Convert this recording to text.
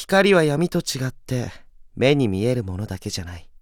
光は闇と違って目に見えるものだけじゃない。